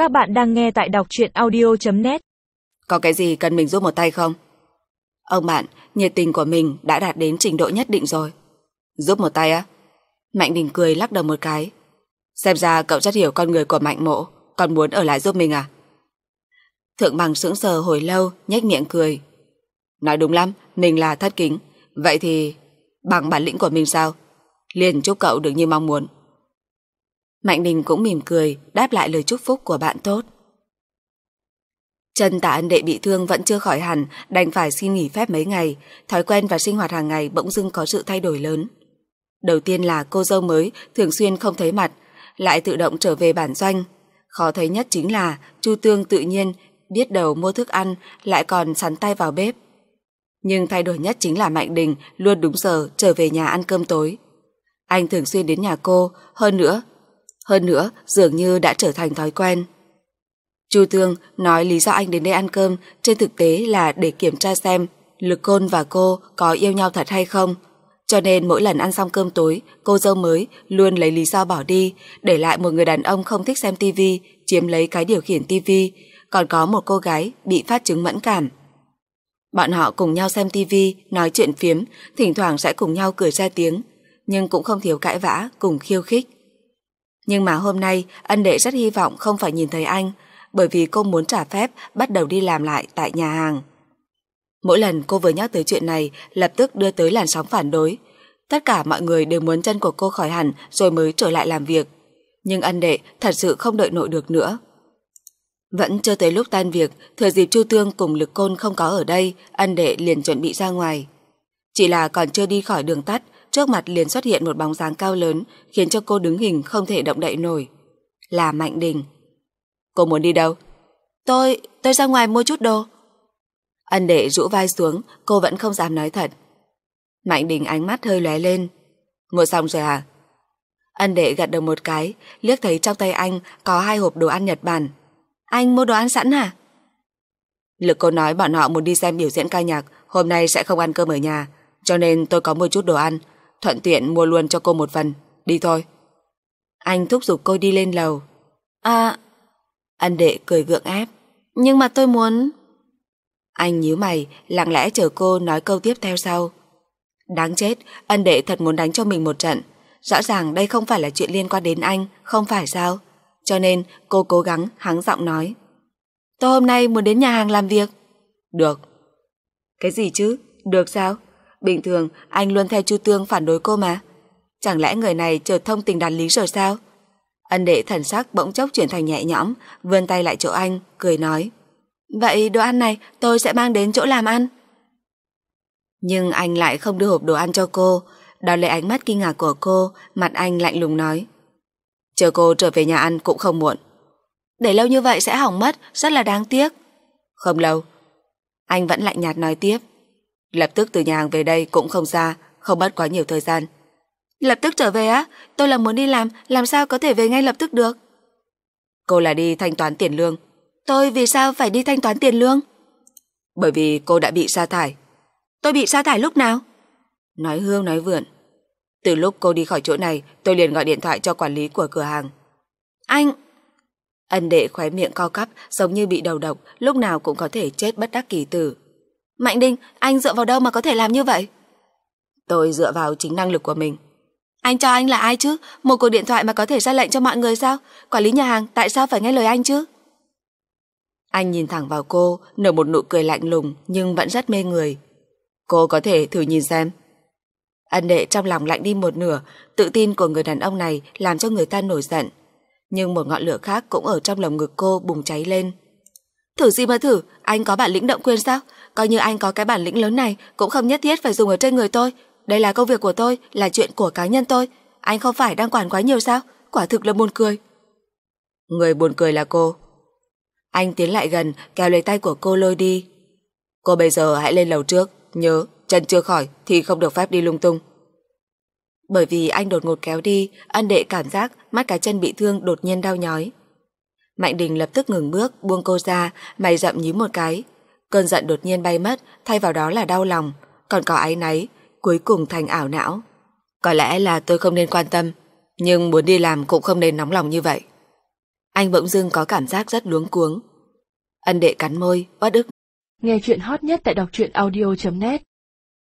Các bạn đang nghe tại đọc truyện audio.net. Có cái gì cần mình giúp một tay không? Ông bạn, nhiệt tình của mình đã đạt đến trình độ nhất định rồi. Giúp một tay á? Mạnh Đình cười lắc đầu một cái. Xem ra cậu rất hiểu con người của Mạnh Mộ, còn muốn ở lại giúp mình à? Thượng Bằng sững sờ hồi lâu, nhếch miệng cười. Nói đúng lắm, mình là thất kính. Vậy thì bằng bản lĩnh của mình sao? Liền chúc cậu được như mong muốn. Mạnh Đình cũng mỉm cười, đáp lại lời chúc phúc của bạn tốt. Chân Tạ Ân Đệ bị thương vẫn chưa khỏi hẳn, đành phải xin nghỉ phép mấy ngày. Thói quen và sinh hoạt hàng ngày bỗng dưng có sự thay đổi lớn. Đầu tiên là cô dâu mới thường xuyên không thấy mặt, lại tự động trở về bản doanh. Khó thấy nhất chính là Chu Tương tự nhiên biết đầu mua thức ăn, lại còn sắn tay vào bếp. Nhưng thay đổi nhất chính là Mạnh Đình luôn đúng giờ trở về nhà ăn cơm tối. Anh thường xuyên đến nhà cô, hơn nữa dường như đã trở thành thói quen. Chu Tương nói lý do anh đến đây ăn cơm trên thực tế là để kiểm tra xem Lực Côn và cô có yêu nhau thật hay không. Cho nên mỗi lần ăn xong cơm tối, cô dâu mới luôn lấy lý do bỏ đi, để lại một người đàn ông không thích xem tivi chiếm lấy cái điều khiển tivi, còn có một cô gái bị phát chứng mẫn cảm. Bọn họ cùng nhau xem tivi, nói chuyện phiếm, thỉnh thoảng sẽ cùng nhau cười ra tiếng, nhưng cũng không thiếu cãi vã cùng khiêu khích. Nhưng mà hôm nay Ân Đệ rất hy vọng không phải nhìn thấy anh, bởi vì cô muốn trả phép bắt đầu đi làm lại tại nhà hàng. Mỗi lần cô vừa nhắc tới chuyện này lập tức đưa tới làn sóng phản đối. Tất cả mọi người đều muốn chân của cô khỏi hẳn rồi mới trở lại làm việc. Nhưng Ân Đệ thật sự không đợi nổi được nữa. Vẫn chưa tới lúc tan việc, thừa dịp Chu Tương cùng Lực Côn không có ở đây, Ân Đệ liền chuẩn bị ra ngoài. Chỉ là còn chưa đi khỏi đường tắt, trước mặt liền xuất hiện một bóng dáng cao lớn, khiến cho cô đứng hình không thể động đậy nổi. Là Mạnh Đình. Cô muốn đi đâu? Tôi ra ngoài mua chút đồ. Ân Đệ rũ vai xuống, cô vẫn không dám nói thật. Mạnh Đình ánh mắt hơi lóe lên. Mua xong rồi à? Ân Đệ gật đầu một cái, liếc thấy trong tay anh có 2 hộp đồ ăn Nhật Bản. Anh mua đồ ăn sẵn hả? Lực Cô nói bọn họ muốn đi xem biểu diễn ca nhạc, hôm nay sẽ không ăn cơm ở nhà, cho nên tôi có mua chút đồ ăn, thuận tiện mua luôn cho cô một phần. Đi thôi. Anh thúc giục cô đi lên lầu. Ân Đệ cười gượng ép. Nhưng mà tôi muốn... Anh nhíu mày, lặng lẽ chờ cô nói câu tiếp theo sau. Đáng chết, Ân Đệ thật muốn đánh cho mình một trận. Rõ ràng đây không phải là chuyện liên quan đến anh, không phải sao? Cho nên cô cố gắng hắng giọng nói. Tôi hôm nay muốn đến nhà hàng làm việc. Được. Cái gì chứ? Được sao? Bình thường anh luôn theo Chu Tương phản đối cô mà. Chẳng lẽ người này chợt thông tình đạt lý rồi sao? Ân Đệ thần sắc bỗng chốc chuyển thành nhẹ nhõm, vươn tay lại chỗ anh, cười nói. Vậy đồ ăn này tôi sẽ mang đến chỗ làm ăn. Nhưng anh lại không đưa hộp đồ ăn cho cô. Đón lấy ánh mắt kinh ngạc của cô, mặt anh lạnh lùng nói. Chờ cô trở về nhà ăn cũng không muộn. Để lâu như vậy sẽ hỏng mất, rất là đáng tiếc. Không lâu. Anh vẫn lạnh nhạt nói tiếp. Lập tức từ nhà hàng về đây cũng không xa, không mất quá nhiều thời gian. Lập tức trở về á? Tôi là muốn đi làm sao có thể về ngay lập tức được? Cô là đi thanh toán tiền lương. Tôi vì sao phải đi thanh toán tiền lương? Bởi vì cô đã bị sa thải. Tôi bị sa thải lúc nào? Nói hương nói vượn. Từ lúc cô đi khỏi chỗ này, tôi liền gọi điện thoại cho quản lý của cửa hàng. Anh... Ân Đệ khóe miệng co cắp, giống như bị đầu độc, lúc nào cũng có thể chết bất đắc kỳ tử. Mạnh Đình, anh dựa vào đâu mà có thể làm như vậy? Tôi dựa vào chính năng lực của mình. Anh cho anh là ai chứ? Một cuộc điện thoại mà có thể ra lệnh cho mọi người sao? Quản lý nhà hàng tại sao phải nghe lời anh chứ? Anh nhìn thẳng vào cô, nở một nụ cười lạnh lùng nhưng vẫn rất mê người. Cô có thể thử nhìn xem. Ân Đệ trong lòng lạnh đi một nửa, tự tin của người đàn ông này làm cho người ta nổi giận. Nhưng một ngọn lửa khác cũng ở trong lồng ngực cô bùng cháy lên. Thử gì mà thử, anh có bản lĩnh động quyền sao? Coi như anh có cái bản lĩnh lớn này cũng không nhất thiết phải dùng ở trên người tôi. Đây là công việc của tôi, là chuyện của cá nhân tôi. Anh không phải đang quản quá nhiều sao? Quả thực là buồn cười. Người buồn cười là cô. Anh tiến lại gần, kéo lấy tay của cô lôi đi. Cô bây giờ hãy lên lầu trước. Nhớ, chân chưa khỏi thì không được phép đi lung tung. Bởi vì anh đột ngột kéo đi, Ân Đệ cảm giác mắt cái chân bị thương đột nhiên đau nhói. Mạnh Đình lập tức ngừng bước, buông cô ra, mày rậm nhíu một cái. Cơn giận đột nhiên bay mất, thay vào đó là đau lòng, còn có áy náy, cuối cùng thành ảo não. Có lẽ là tôi không nên quan tâm, nhưng muốn đi làm cũng không nên nóng lòng như vậy. Anh bỗng dưng có cảm giác rất luống cuống. Ân Đệ cắn môi, uất ức. Nghe chuyện hot nhất tại đọc truyện audio.net